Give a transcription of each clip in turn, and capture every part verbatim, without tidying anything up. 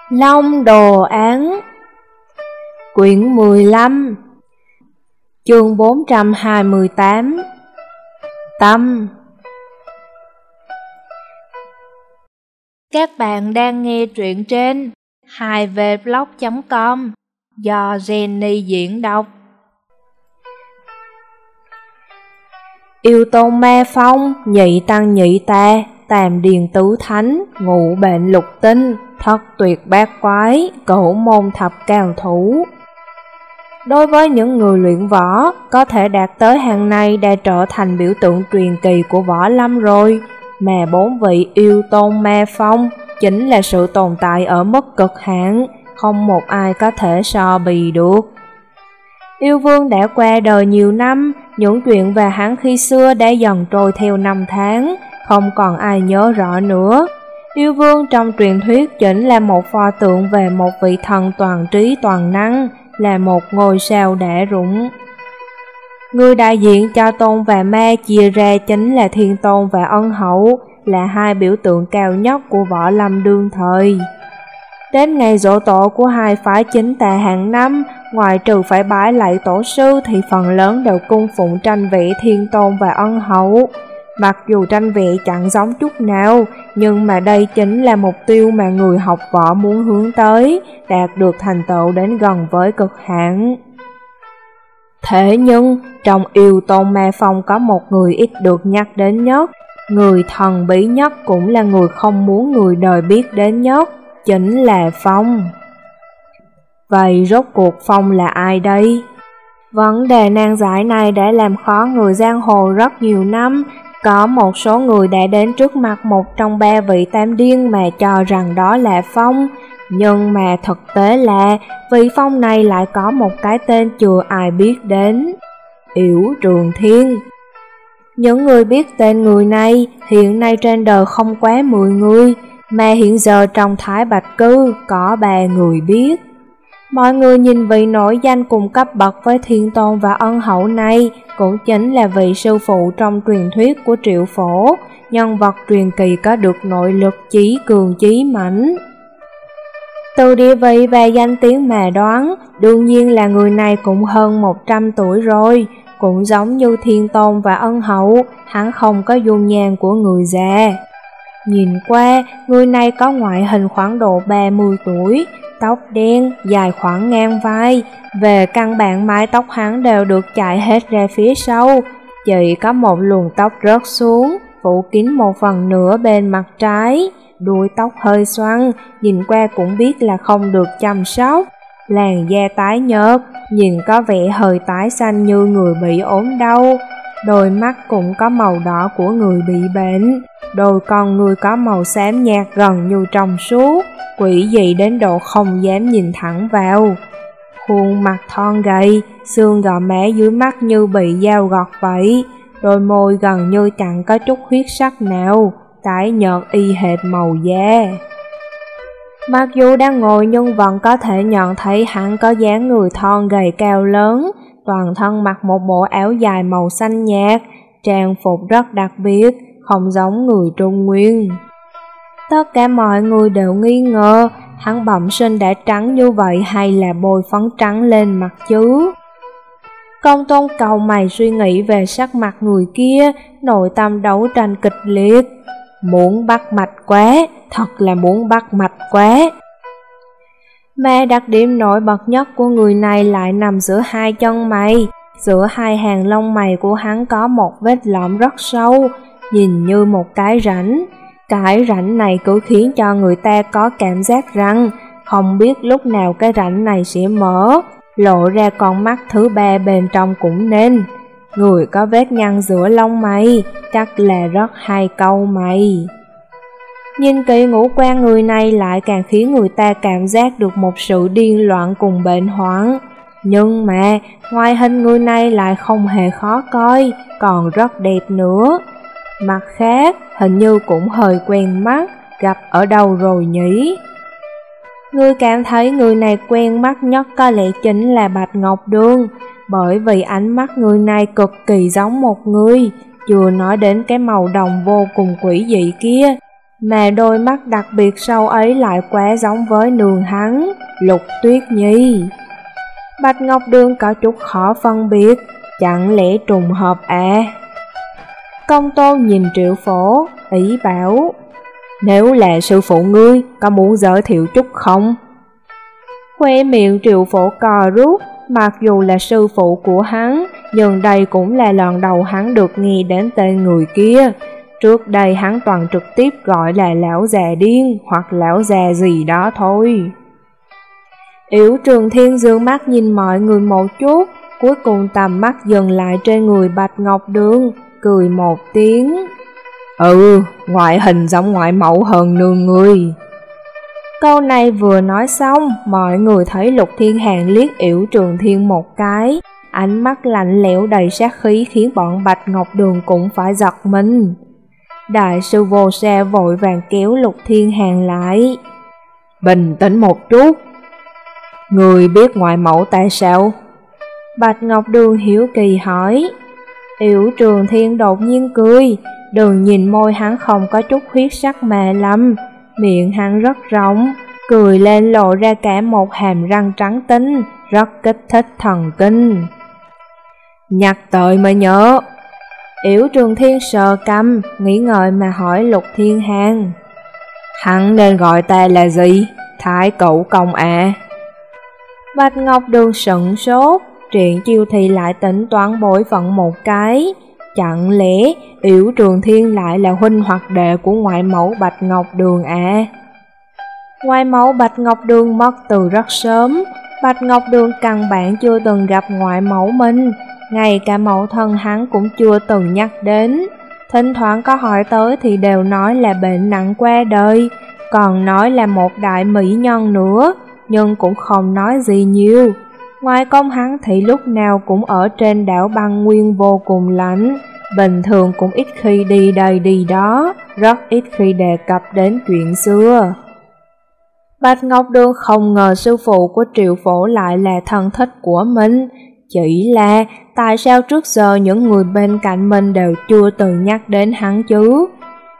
Long đồ án. Quyển mười lăm, chương bốn trăm hai mươi tám. Tâm. Các bạn đang nghe truyện trên hai v blog chấm com do Jenny diễn đọc. Yêu tôn ma phong, nhị tăng nhị ta, tam điền tứ thánh, ngũ bệnh lục tinh, thất tuyệt bát quái, cửu môn thập cao thủ. Đối với những người luyện võ, có thể đạt tới hàng này đã trở thành biểu tượng truyền kỳ của võ lâm rồi, mà bốn vị yêu tôn ma phong chính là sự tồn tại ở mức cực hạn, không một ai có thể so bì được. Yêu vương đã qua đời nhiều năm, những chuyện về hắn khi xưa đã dần trôi theo năm tháng, không còn ai nhớ rõ nữa. Yêu vương trong truyền thuyết chính là một pho tượng về một vị thần toàn trí toàn năng, là một ngôi sao đã rụng. Người đại diện cho tôn và ma chia ra chính là thiên tôn và ân hậu, là hai biểu tượng cao nhất của võ lâm đương thời. Đến ngày giỗ tổ của hai phái chính tà hàng năm, ngoài trừ phải bái lạy tổ sư thì phần lớn đều cung phụng tranh vị thiên tôn và ân hậu. Mặc dù tranh vị chẳng giống chút nào, nhưng mà đây chính là mục tiêu mà người học võ muốn hướng tới, đạt được thành tựu đến gần với cực hạn. Thế nhưng, trong yêu tôn ma phong có một người ít được nhắc đến nhất, người thần bí nhất cũng là người không muốn người đời biết đến nhất, chính là Phong. Vậy rốt cuộc Phong là ai đây? Vấn đề nan giải này đã làm khó người giang hồ rất nhiều năm. Có một số người đã đến trước mặt một trong ba vị tam điên mà cho rằng đó là Phong. Nhưng mà thực tế là vị Phong này lại có một cái tên chưa ai biết đến: Yểu Trường Thiên. Những người biết tên người này hiện nay trên đời không quá mười người, mà hiện giờ trong Thái Bạch Cư có ba người biết. Mọi người nhìn vị nổi danh cùng cấp bậc với thiên tôn và ân hậu này, cũng chính là vị sư phụ trong truyền thuyết của Triệu Phổ, nhân vật truyền kỳ có được nội lực chí cường chí mãnh. Từ địa vị và danh tiếng mà đoán, đương nhiên là người này cũng hơn một trăm tuổi rồi. Cũng giống như thiên tôn và ân hậu, hắn không có dung nhan của người già. Nhìn qua, người này có ngoại hình khoảng độ ba mươi tuổi, tóc đen, dài khoảng ngang vai. Về căn bản mái tóc hắn đều được chạy hết ra phía sau, chỉ có một luồng tóc rớt xuống, phủ kín một phần nửa bên mặt trái. Đuôi tóc hơi xoăn, nhìn qua cũng biết là không được chăm sóc. Làn da tái nhợt, nhìn có vẻ hơi tái xanh như người bị ốm đau. Đôi mắt cũng có màu đỏ của người bị bệnh. Đôi con người có màu xám nhạt gần như trong suốt, quỷ dị đến độ không dám nhìn thẳng vào. Khuôn mặt thon gầy, xương gò má dưới mắt như bị dao gọt vậy. Đôi môi gần như chẳng có chút huyết sắc nào, tái nhợt y hệt màu da. Mặc dù đang ngồi nhưng vẫn có thể nhận thấy hắn có dáng người thon gầy cao lớn, toàn thân mặc một bộ áo dài màu xanh nhạt, trang phục rất đặc biệt, không giống người Trung Nguyên. Tất cả mọi người đều nghi ngờ hắn bẩm sinh đã trắng như vậy hay là bôi phấn trắng lên mặt chứ. Công tôn cầu mày suy nghĩ về sắc mặt người kia, nội tâm đấu tranh kịch liệt. Muốn bắt mạch quá, thật là muốn bắt mạch quá. Mà đặc điểm nổi bật nhất của người này lại nằm giữa hai chân mày. Giữa hai hàng lông mày của hắn có một vết lõm rất sâu, nhìn như một cái rãnh. Cái rãnh này cứ khiến cho người ta có cảm giác rằng không biết lúc nào cái rãnh này sẽ mở, lộ ra con mắt thứ ba bên trong cũng nên. Người có vết nhăn giữa lông mày, chắc là rất hay câu mày. Nhìn kỹ ngũ quan người này lại càng khiến người ta cảm giác được một sự điên loạn cùng bệnh hoạn. Nhưng mà, ngoại hình người này lại không hề khó coi, còn rất đẹp nữa. Mặt khác, hình như cũng hơi quen mắt, gặp ở đâu rồi nhỉ? Người cảm thấy người này quen mắt nhất có lẽ chính là Bạch Ngọc Đường, bởi vì ánh mắt người này cực kỳ giống một người, chưa nói đến cái màu đồng vô cùng quỷ dị kia. mà đôi mắt đặc biệt sâu ấy lại quá giống với nương hắn, Lục Tuyết Nhi. Bạch Ngọc Đường có chút khó phân biệt, chẳng lẽ trùng hợp à? Công Tôn nhìn Triệu Phổ, ý bảo, nếu là sư phụ ngươi, có muốn giới thiệu chút không? Khoe miệng Triệu Phổ cò rút, mặc dù là sư phụ của hắn, nhưng đây cũng là lần đầu hắn được nghe đến tên người kia. Trước đây hắn toàn trực tiếp gọi là lão già điên hoặc lão già gì đó thôi. Yểu Trường Thiên dương mắt nhìn mọi người một chút, cuối cùng tầm mắt dừng lại trên người Bạch Ngọc Đường, cười một tiếng. Ừ, ngoại hình giống ngoại mẫu hơn nương người. Câu này vừa nói xong, mọi người thấy Lục Thiên Hàn liếc Yểu Trường Thiên một cái, ánh mắt lạnh lẽo đầy sát khí khiến bọn Bạch Ngọc Đường cũng phải giật mình. Đại sư Vô Sa vội vàng kéo Lục Thiên Hàn lại. Bình tĩnh một chút. Người biết ngoại mẫu tại sao? Bạch Ngọc Đường hiếu kỳ hỏi. Yểu Trường Thiên đột nhiên cười, đừng nhìn môi hắn không có chút huyết sắc mà lắm, miệng hắn rất rộng, cười lên lộ ra cả một hàm răng trắng tinh, rất kích thích thần kinh. Nhắc tới mới nhớ. Yểu Trường Thiên sờ cằm, nghĩ ngợi mà hỏi Lục Thiên Hàn. Hắn nên gọi ta là gì? Thái Cẩu Công à? Bạch Ngọc Đường sững sốt, Triển Chiêu thì lại tính toán bội phận một cái. Chẳng lẽ Yểu Trường Thiên lại là huynh hoặc đệ của ngoại mẫu Bạch Ngọc Đường à? Ngoại mẫu Bạch Ngọc Đường mất từ rất sớm, Bạch Ngọc Đường căn bản chưa từng gặp ngoại mẫu mình, ngay cả mẫu thân hắn cũng chưa từng nhắc đến. Thỉnh thoảng có hỏi tới thì đều nói là bệnh nặng qua đời, còn nói là một đại mỹ nhân nữa, nhưng cũng không nói gì nhiều. Ngoài công hắn thì lúc nào cũng ở trên đảo băng nguyên vô cùng lạnh, bình thường cũng ít khi đi đây đi đó, rất ít khi đề cập đến chuyện xưa. Bạch Ngọc Đường không ngờ sư phụ của Triệu Phổ lại là thân thích của mình, chỉ là tại sao trước giờ những người bên cạnh mình đều chưa từng nhắc đến hắn chứ?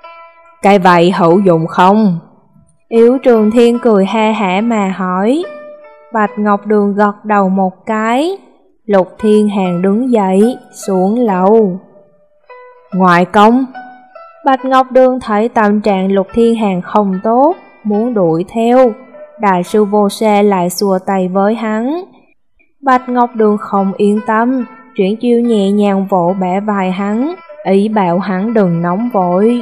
Cái vậy hữu dụng không? Yểu Trường Thiên cười ha hả mà hỏi. Bạch Ngọc Đường gật đầu một cái. Lục Thiên Hàn đứng dậy, xuống lầu. Ngoại công. Bạch Ngọc Đường thấy tâm trạng Lục Thiên Hàn không tốt, muốn đuổi theo. Đại sư Vô Sa lại xua tay với hắn. Bạch Ngọc Đường không yên tâm, Triển Chiêu nhẹ nhàng vỗ bả vai hắn, ý bảo hắn đừng nóng vội.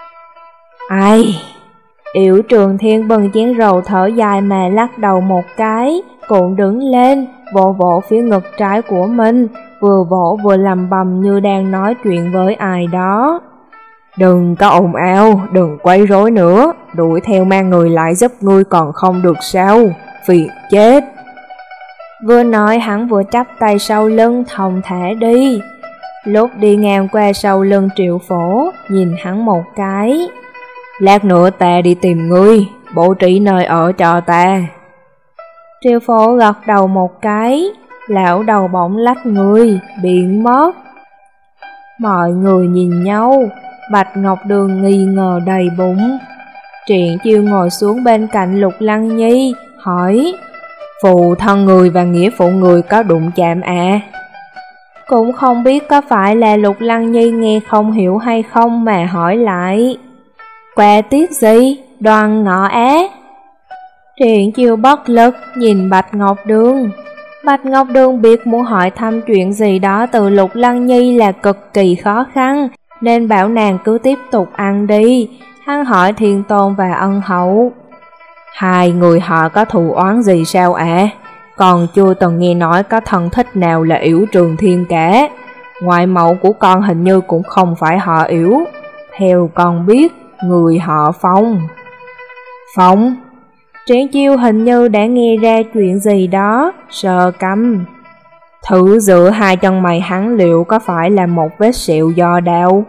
Ai? Yểu Trường Thiên bưng chén rượu thở dài mà lắc đầu một cái, cuộn đứng lên, vỗ vỗ phía ngực trái của mình, vừa vỗ vừa lầm bầm như đang nói chuyện với ai đó. Đừng có ồn ào, đừng quấy rối nữa, đuổi theo mang người lại giúp ngươi còn không được sao, phiền chết. Vừa nói hắn vừa chắp tay sau lưng thong thả đi. Lúc đi ngang qua sau lưng Triệu Phổ, nhìn hắn một cái. Lát nữa ta đi tìm ngươi, bố trí nơi ở cho ta. Triệu Phổ gật đầu một cái, lão đầu bỗng lách người, biến mất. Mọi người nhìn nhau, Bạch Ngọc Đường nghi ngờ đầy bụng. Triển Chiêu ngồi xuống bên cạnh Lục Lăng Nhi, hỏi, phụ thân người và nghĩa phụ người có đụng chạm à? Cũng không biết có phải là Lục Lăng Nhi nghe không hiểu hay không mà hỏi lại. Qua tiết gì? Đoàn Ngọ Á. Triển Chiêu bất lực nhìn Bạch Ngọc Đường. Bạch Ngọc Đường biết muốn hỏi thăm chuyện gì đó từ Lục Lăng Nhi là cực kỳ khó khăn, nên bảo nàng cứ tiếp tục ăn đi. Hắn hỏi Thiên Tôn và Ân Hậu. Hai người họ có thù oán gì sao ạ? À? Còn chưa từng nghe nói có thân thích nào là Yểu Trường Thiên cả. Ngoại mẫu của con hình như cũng không phải họ Yểu. Theo con biết, người họ Phong. Phong? Triển Chiêu hình như đã nghe ra chuyện gì đó, sờ cằm. Thử giữa hai chân mày hắn liệu có phải là một vết sẹo do đau?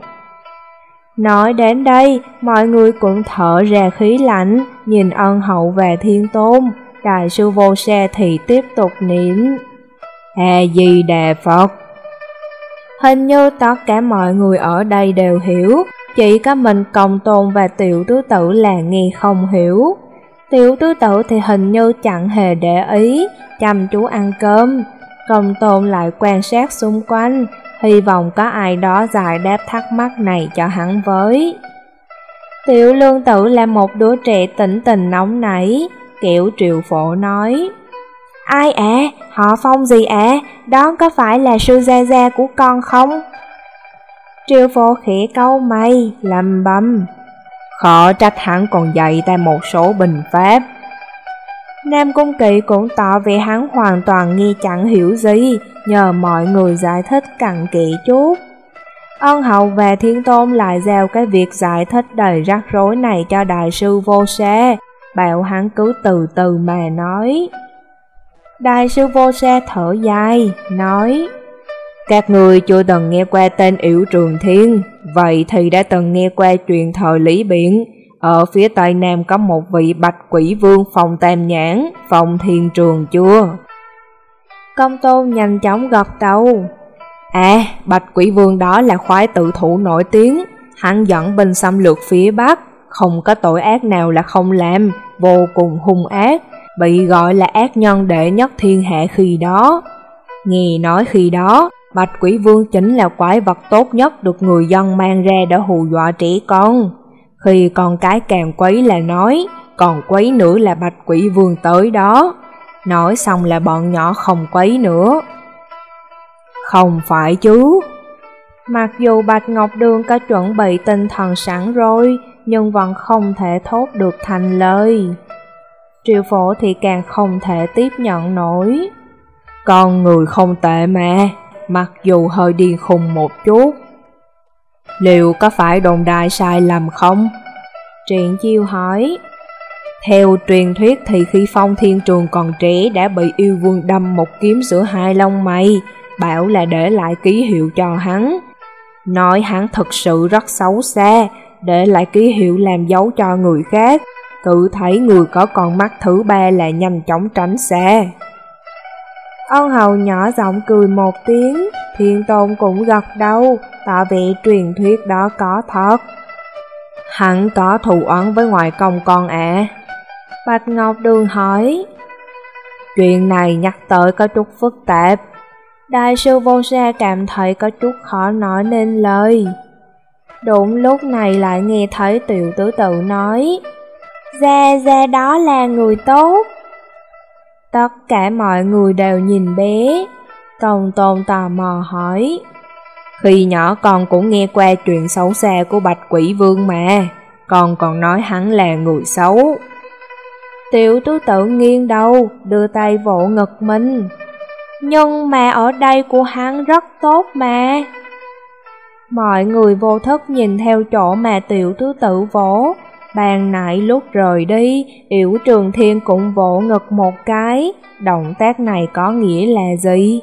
Nói đến đây, mọi người cũng thở ra khí lạnh, nhìn Ân Hậu và Thiên Tôn. Đại sư Vô Sa thì tiếp tục niệm A-di-đà Phật. Hình như tất cả mọi người ở đây đều hiểu, Chỉ có mình Công Tôn và Tiểu Tứ Tử là nghe không hiểu. Tiểu Tứ Tử thì hình như chẳng hề để ý, chăm chú ăn cơm. Công Tôn lại quan sát xung quanh, hy vọng có ai đó giải đáp thắc mắc này cho hắn với. Tiểu Lương Tử là một đứa trẻ tỉnh tình nóng nảy, kiểu Triệu Phổ nói: Ai ạ? À? Họ Phong gì ạ? À? Đó có phải là sư gia gia của con không? Triệu Phổ khẽ cau mày, lầm bầm: Khó trách hắn còn dạy ta một số bình pháp. Nam Cung Kỵ cũng tỏ vẻ hắn hoàn toàn nghe chẳng hiểu gì, nhờ mọi người giải thích cặn kẽ chút. Ân Hậu và Thiên Tôn lại giao cái việc giải thích đầy rắc rối này cho đại sư Vô Sa, bảo hắn cứ từ từ mà nói. Đại sư Vô Sa thở dài, nói: Các người chưa từng nghe qua tên Yểu Trường Thiên, vậy thì đã từng nghe qua chuyện thời Lý Biện. Ở phía tây nam có một vị Bạch Quỷ Vương Phong Tam Nhãn, Phong Thiên Trường chưa? Công Tôn nhanh chóng gật đầu. À, Bạch Quỷ Vương đó là khoái tử thủ nổi tiếng, hắn dẫn binh xâm lược phía Bắc, không có tội ác nào là không làm, vô cùng hung ác, bị gọi là ác nhân đệ nhất thiên hạ khi đó. Nghe nói khi đó, Bạch Quỷ Vương chính là quái vật tốt nhất được người dân mang ra để hù dọa trẻ con. Khi con cái càng quấy là nói, còn quấy nữa là Bạch Quỷ Vương tới đó. Nói xong là bọn nhỏ không quấy nữa. Không phải chứ. Mặc dù Bạch Ngọc Đường có chuẩn bị tinh thần sẵn rồi, nhưng vẫn không thể thốt được thành lời. Triệu Phổ thì càng không thể tiếp nhận nổi. Con người không tệ mà, mặc dù hơi điên khùng một chút. Liệu có phải đồn đại sai lầm không? Triển Chiêu hỏi. Theo truyền thuyết thì khi Phong Thiên Trường còn trẻ đã bị yêu vương đâm một kiếm giữa hai lông mày, bảo là để lại ký hiệu cho hắn. Nói hắn thực sự rất xấu xa, để lại ký hiệu làm dấu cho người khác, cứ thấy người có con mắt thứ ba là nhanh chóng tránh xa. Ân Hầu nhỏ giọng cười một tiếng, Thiên Tôn cũng gật đầu, tỏ vẻ truyền thuyết đó có thật. Hắn có thù oán với ngoại công con ạ? À? Bạch Ngọc Đường hỏi. Chuyện này nhắc tới có chút phức tạp. Đại sư Vô Sa cảm thấy có chút khó nói nên lời. Đúng lúc này lại nghe thấy Tiểu Tứ Tự nói: Gia Gia đó là người tốt. Tất cả mọi người đều nhìn bé. Công Tôn tò mò hỏi: Khi nhỏ con cũng nghe qua chuyện xấu xa của Bạch Quỷ Vương mà, con còn nói hắn là người xấu. Tiểu Tứ Tự nghiêng đầu, đưa tay vỗ ngực mình. Nhưng mà ở đây của hắn rất tốt mà. Mọi người vô thức nhìn theo chỗ mà Tiểu Tứ Tự vỗ. Bàn nãy lúc rời đi, Yểu Trường Thiên cũng vỗ ngực một cái. Động tác này có nghĩa là gì?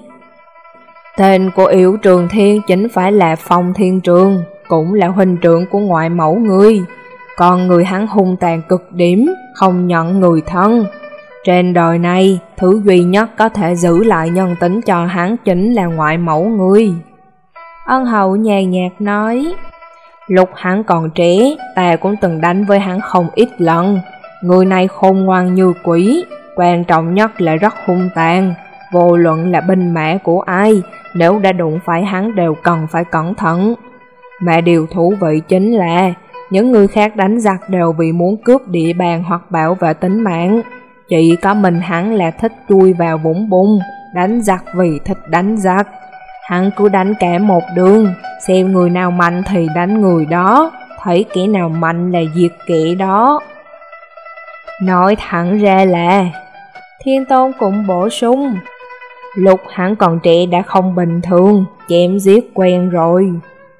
Tên của Yểu Trường Thiên chính phải là Phong Thiên Trường, cũng là huynh trưởng của ngoại mẫu ngươi. Còn người hắn hung tàn cực điểm, không nhận người thân. Trên đời này, thứ duy nhất có thể giữ lại nhân tính cho hắn chính là ngoại mẫu ngươi. Ân Hậu nhàn nhạt nói. Lúc hắn còn trẻ, ta cũng từng đánh với hắn không ít lần. Người này khôn ngoan như quỷ, quan trọng nhất là rất hung tàn. Vô luận là binh mã của ai, nếu đã đụng phải hắn đều cần phải cẩn thận. Mà điều thú vị chính là, những người khác đánh giặc đều vì muốn cướp địa bàn hoặc bảo vệ tính mạng. Chỉ có mình hắn là thích chui vào vũng bùn, đánh giặc vì thích đánh giặc. Hắn cứ đánh cả một đường, xem người nào mạnh thì đánh người đó, thấy kẻ nào mạnh là diệt kẻ đó. Nói thẳng ra là, Thiên Tôn cũng bổ sung, lúc hắn còn trẻ đã không bình thường, chém giết quen rồi.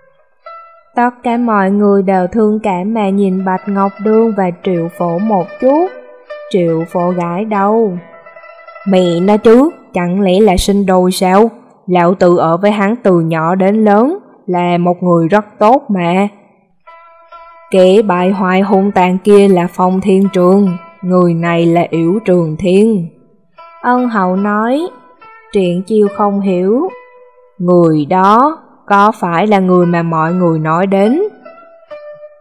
Tất cả mọi người đều thương cảm mà nhìn Bạch Ngọc Đường và Triệu Phổ một chút. Triệu Phổ gãi đầu. Mẹ nó chứ, chẳng lẽ là sinh đôi sao? Lão tự ở với hắn từ nhỏ đến lớn, là một người rất tốt mà. Kẻ bại hoại hung tàn kia là Phong Thiên Trường, người này là Yểu Trường Thiên. Ân Hậu nói. Triển Chiêu không hiểu. Người đó có phải là người mà mọi người nói đến?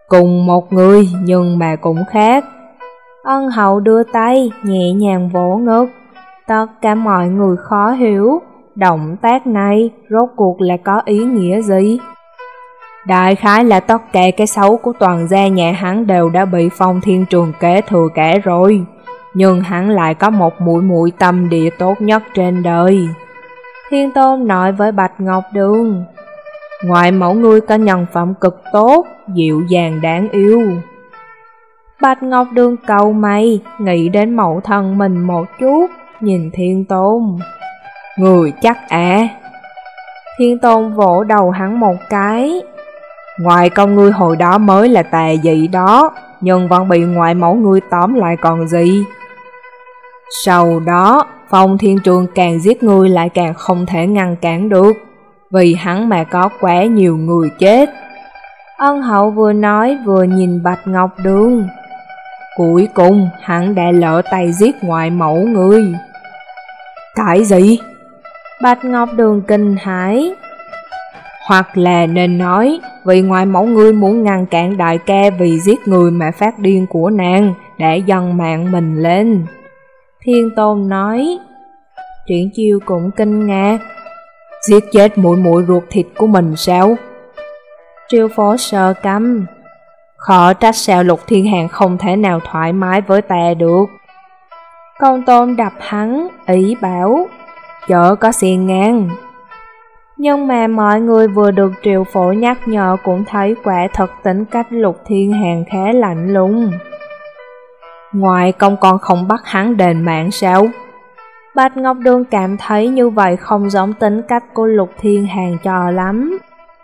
Cùng một người nhưng mà cũng khác. Ân hậu đưa tay nhẹ nhàng vỗ ngực. Tất cả mọi người khó hiểu, động tác này rốt cuộc là có ý nghĩa gì? Đại khái là tất cả cái xấu của toàn gia nhà hắn đều đã bị Phong Thiên Trường kế thừa cả rồi, nhưng hắn lại có một muội muội tâm địa tốt nhất trên đời. Thiên Tôn nói với Bạch Ngọc Đường, ngoại mẫu ngươi có nhân phẩm cực tốt, dịu dàng đáng yêu. Bạch Ngọc Đường cầu mày, nghĩ đến mẫu thân mình một chút, nhìn Thiên Tôn. Người chắc à? Thiên Tôn vỗ đầu hắn một cái. Ngoài công ngươi hồi đó mới là tà dị đó, nhưng vẫn bị ngoại mẫu ngươi tóm lại còn gì. Sau đó, Phong Thiên Trường càng giết ngươi lại càng không thể ngăn cản được, vì hắn mà có quá nhiều người chết. Ân hậu vừa nói vừa nhìn Bạch Ngọc Đường. Cuối cùng, hắn đã lỡ tay giết ngoại mẫu ngươi. Cái gì? Bạch Ngọc Đường kinh hãi. Hoặc là nên nói, vì ngoại mẫu ngươi muốn ngăn cản đại ca vì giết người mà phát điên của nàng, để dâng mạng mình lên. Thiên Tôn nói. Triển Chiêu cũng kinh ngạc. Giết chết muội muội ruột thịt của mình sao? Triều Phổ sờ cằm. Khó trách sao Lục Thiên Hàn không thể nào thoải mái với ta được. Công Tôn đập hắn, ý bảo, chớ có xiên ngang. Nhưng mà mọi người vừa được Triều Phổ nhắc nhở cũng thấy quả thật tính cách Lục Thiên Hàn khá lạnh lùng. Ngoài công con không bắt hắn đền mạng sao? Bạch Ngọc Đường cảm thấy như vậy không giống tính cách của Lục Thiên Hàn cho lắm.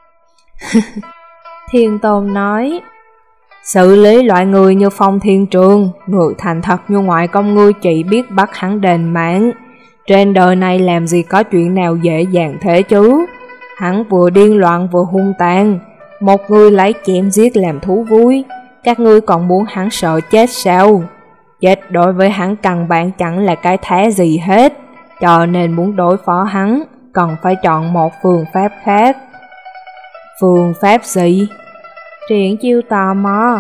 Thiên Tôn nói, xử lý loại người như Phong Thiên Trường, người thành thật như ngoại công ngươi chỉ biết bắt hắn đền mạng. Trên đời này làm gì có chuyện nào dễ dàng thế chứ? Hắn vừa điên loạn vừa hung tàn, một người lấy chém giết làm thú vui, các ngươi còn muốn hắn sợ chết sao? Chết đối với hắn căn bản chẳng là cái thá gì hết, cho nên muốn đối phó hắn, cần phải chọn một phương pháp khác. Phương pháp gì? Triển Chiêu tò mò.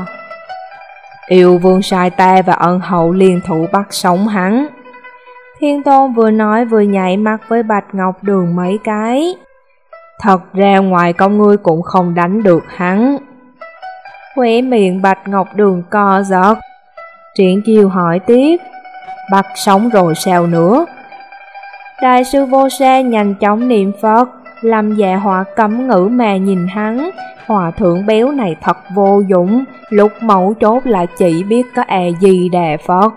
Yêu vương sai ta và ân hậu liên thủ bắt sống hắn. Thiên Tôn vừa nói vừa nhảy mắt với Bạch Ngọc Đường mấy cái. Thật ra ngoài công ngươi cũng không đánh được hắn. Khóe miệng Bạch Ngọc Đường co giật. Triển Chiêu hỏi tiếp, bắt sống rồi sao nữa? Đại sư Vô Sa nhanh chóng niệm Phật, làm dạ họa cấm ngữ mà nhìn hắn. Hòa thượng béo này thật vô dụng, lúc mẫu chốt là chỉ biết có A Di Đà Phật.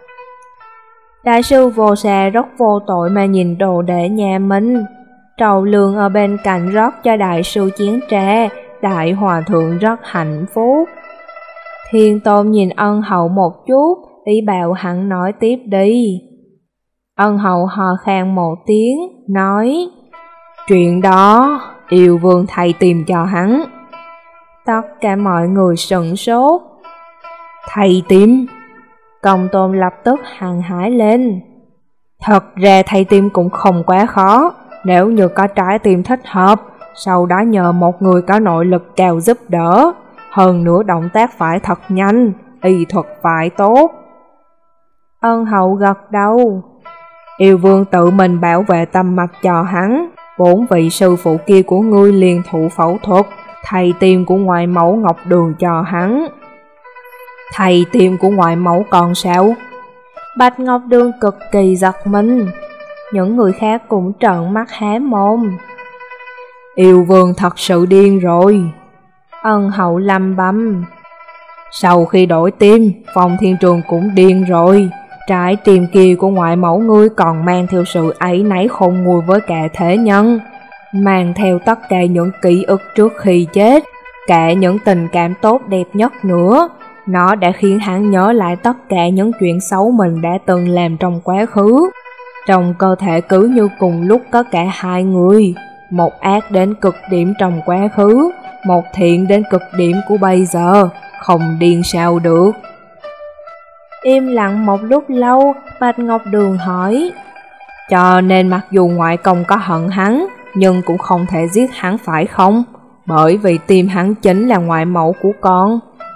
Đại sư Vô Sa rất vô tội mà nhìn đồ đệ nhà mình. Trầu Lương ở bên cạnh rót cho đại sư chén trà, đại hòa thượng rất hạnh phúc. Thiên Tôn nhìn ân hậu một chút, ý bảo hắn nói tiếp đi. Ân hậu hò khan một tiếng, nói, chuyện đó, yêu vương thầy tìm cho hắn. Tất cả mọi người sửng sốt. Thầy tìm? Công Tôn lập tức hăng hái lên. Thật ra thầy tìm cũng không quá khó, nếu như có trái tim thích hợp, sau đó nhờ một người có nội lực cao giúp đỡ. Hơn nữa động tác phải thật nhanh, y thuật phải tốt. Ân hậu gật đầu. Yêu vương tự mình bảo vệ tâm mạch cho hắn, bốn vị sư phụ kia của ngươi liền thụ phẫu thuật, thầy tim của ngoại mẫu Ngọc Đường cho hắn. Thầy tim của ngoại mẫu còn sao? Bạch Ngọc Đường cực kỳ giật mình. Những người khác cũng trợn mắt há mồm. Yêu vương thật sự điên rồi. Ân hậu lầm bầm. Sau khi đổi tim, Phong Thiên Trường cũng điên rồi. Trái tim kia của ngoại mẫu ngươi còn mang theo sự áy náy khôn nguôi với cả thế nhân, mang theo tất cả những ký ức trước khi chết, cả những tình cảm tốt đẹp nhất nữa. Nó đã khiến hắn nhớ lại tất cả những chuyện xấu mình đã từng làm trong quá khứ. Trong cơ thể cứ như cùng lúc có cả hai người, một ác đến cực điểm trong quá khứ, một thiện đến cực điểm của bây giờ, không điên sao được. Im lặng một lúc lâu, Bạch Ngọc Đường hỏi, cho nên mặc dù ngoại công có hận hắn, nhưng cũng không thể giết hắn phải không? Bởi vì tim hắn chính là ngoại mẫu của con,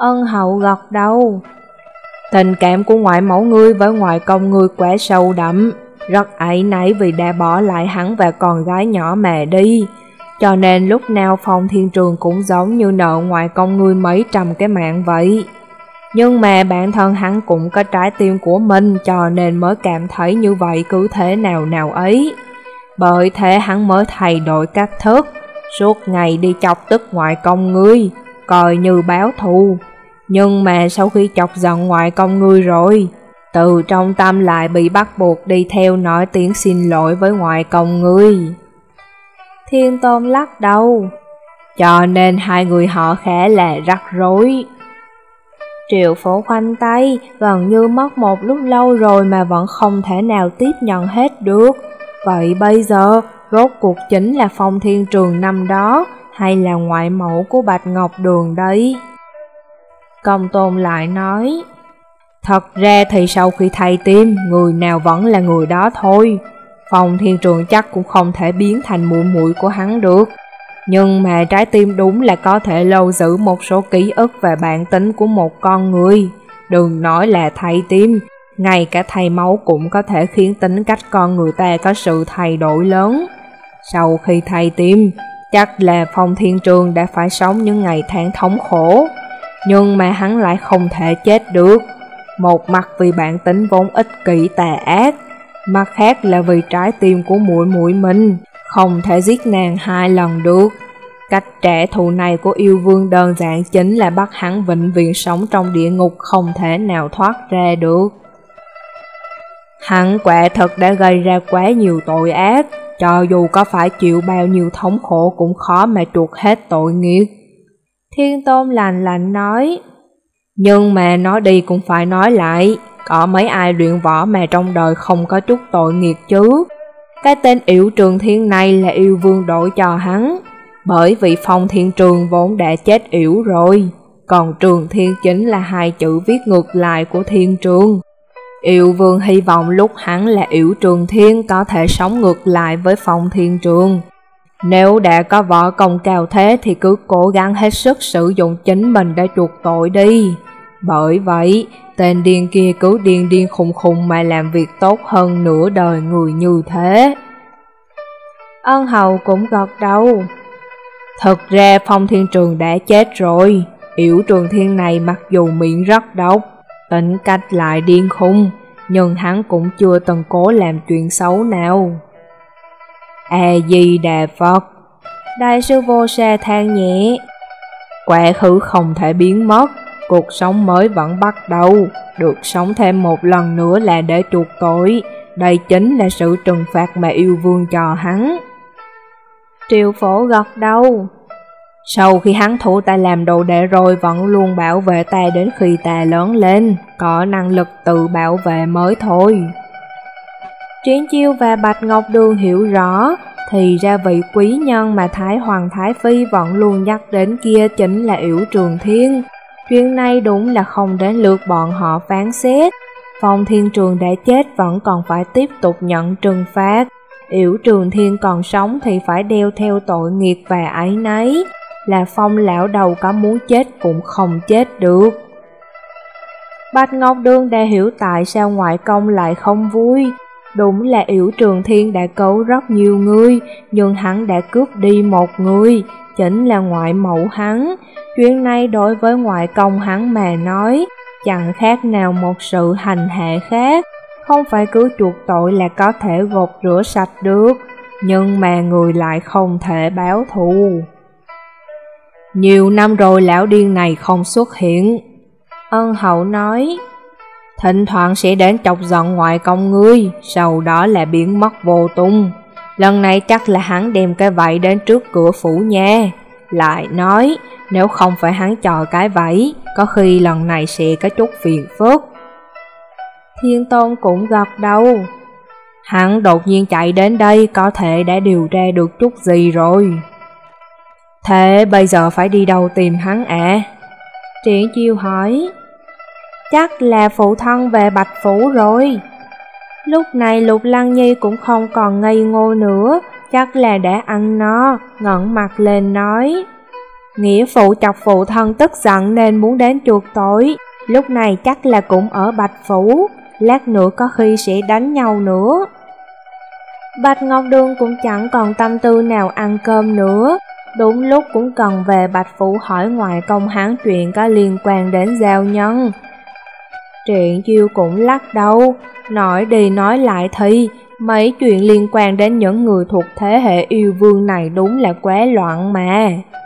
Ân Hậu gật đầu. Tình cảm của ngoại mẫu ngươi với ngoại công ngươi quá sâu đậm, rất áy náy vì đã bỏ lại hắn và con gái nhỏ mà đi. Cho nên lúc nào Phong Thiên Trường cũng giống như nợ ngoại công ngươi mấy trăm cái mạng vậy. Nhưng mà bản thân hắn cũng có trái tim của mình, cho nên mới cảm thấy như vậy cứ thế nào nào ấy. Bởi thế hắn mới thay đổi cách thức, suốt ngày đi chọc tức ngoại công ngươi, coi như báo thù. Nhưng mà sau khi chọc giận ngoại công ngươi rồi, từ trong tâm lại bị bắt buộc đi theo nói tiếng xin lỗi với ngoại công ngươi. Thiên Tôn lắc đầu. Cho nên hai người họ khá là rắc rối. Triệu Phổ khoanh tay, gần như mất một lúc lâu rồi mà vẫn không thể nào tiếp nhận hết được. Vậy bây giờ, rốt cuộc chính là Phong Thiên Trường năm đó, hay là ngoại mẫu của Bạch Ngọc Đường đấy? Công Tôn lại nói, thật ra thì sau khi thay tim, người nào vẫn là người đó thôi. Phong Thiên Trường chắc cũng không thể biến thành muội muội của hắn được. Nhưng mà trái tim đúng là có thể lưu giữ một số ký ức và bản tính của một con người. Đừng nói là thay tim, ngay cả thay máu cũng có thể khiến tính cách con người ta có sự thay đổi lớn. Sau khi thay tim, chắc là Phong Thiên Trường đã phải sống những ngày tháng thống khổ. Nhưng mà hắn lại không thể chết được. Một mặt vì bản tính vốn ích kỷ tà ác, mặt khác là vì trái tim của muội muội mình, không thể giết nàng hai lần được. Cách trả thù này của yêu vương đơn giản chính là bắt hắn vĩnh viễn sống trong địa ngục, không thể nào thoát ra được. Hắn quả thật đã gây ra quá nhiều tội ác, cho dù có phải chịu bao nhiêu thống khổ cũng khó mà chuộc hết tội nghiệp. Thiên Tôn lạnh lạnh nói, nhưng mà nói đi cũng phải nói lại, có mấy ai luyện võ mà trong đời không có chút tội nghiệp chứ. Cái tên Yểu Trường Thiên này là yêu vương đổi cho hắn, bởi vì Phong Thiên Trường vốn đã chết yểu rồi, còn Trường Thiên chính là hai chữ viết ngược lại của Thiên Trường. Yêu vương hy vọng lúc hắn là Yểu Trường Thiên có thể sống ngược lại với Phong Thiên Trường. Nếu đã có võ công cao thế thì cứ cố gắng hết sức sử dụng chính mình để chuộc tội đi. Bởi vậy, tên điên kia cứ điên điên khùng khùng mà làm việc tốt hơn nửa đời người như thế. Ân Hầu cũng gật đầu. Thực ra Phong Thiên Trường đã chết rồi. Yểu Trường Thiên này mặc dù miệng rất độc, tính cách lại điên khùng, nhưng hắn cũng chưa từng cố làm chuyện xấu nào. A-di-đà Phật. Đại sư Vô Sa than nhẹ. Quá khứ không thể biến mất, cuộc sống mới vẫn bắt đầu, được sống thêm một lần nữa là để chuộc tội. Đây chính là sự trừng phạt mà yêu vương cho hắn. Triệu Phổ gật đầu. Sau khi hắn thủ ta làm đồ đệ rồi vẫn luôn bảo vệ ta đến khi ta lớn lên, có năng lực tự bảo vệ mới thôi. Triển Chiêu và Bạch Ngọc Đường hiểu rõ, thì ra vị quý nhân mà Thái Hoàng Thái Phi vẫn luôn nhắc đến kia chính là Yểu Trường Thiên. Chuyện này đúng là không đến lượt bọn họ phán xét. Phong Thiên Trường đã chết vẫn còn phải tiếp tục nhận trừng phạt. Yểu Trường Thiên còn sống thì phải đeo theo tội nghiệp và áy náy, là Phong lão đầu có muốn chết cũng không chết được. Bạch Ngọc Đường đã hiểu tại sao ngoại công lại không vui. Đúng là Yểu Trường Thiên đã cứu rất nhiều người, nhưng hắn đã cướp đi một người, chính là ngoại mẫu hắn. Chuyện này đối với ngoại công hắn mà nói, chẳng khác nào một sự hành hạ khác. Không phải cứ chuộc tội là có thể gột rửa sạch được, nhưng mà người lại không thể báo thù. Nhiều năm rồi lão điên này không xuất hiện. Ân Hậu nói, thỉnh thoảng sẽ đến chọc giận ngoại công ngươi, sau đó là biến mất vô tung. Lần này chắc là hắn đem cái vẫy đến trước cửa phủ nha. Lại nói, nếu không phải hắn chò cái vẫy, có khi lần này sẽ có chút phiền phức. Thiên Tôn cũng gật đầu. Hắn đột nhiên chạy đến đây có thể đã điều tra được chút gì rồi. Thế bây giờ phải đi đâu tìm hắn ạ? À? Triển Chiêu hỏi. Chắc là phụ thân về Bạch Phủ rồi. Lúc này Lục Lăng Nhi cũng không còn ngây ngô nữa, chắc là đã ăn no, ngẩng mặt lên nói. Nghĩa phụ chọc phụ thân tức giận nên muốn đến chuộc tội, lúc này chắc là cũng ở Bạch Phủ, lát nữa có khi sẽ đánh nhau nữa. Bạch Ngọc Đường cũng chẳng còn tâm tư nào ăn cơm nữa, đúng lúc cũng cần về Bạch Phủ hỏi ngoại công hắn chuyện có liên quan đến giao nhân. Triển Chiêu cũng lắc đầu, nói đi nói lại thì mấy chuyện liên quan đến những người thuộc thế hệ yêu vương này đúng là quá loạn mà.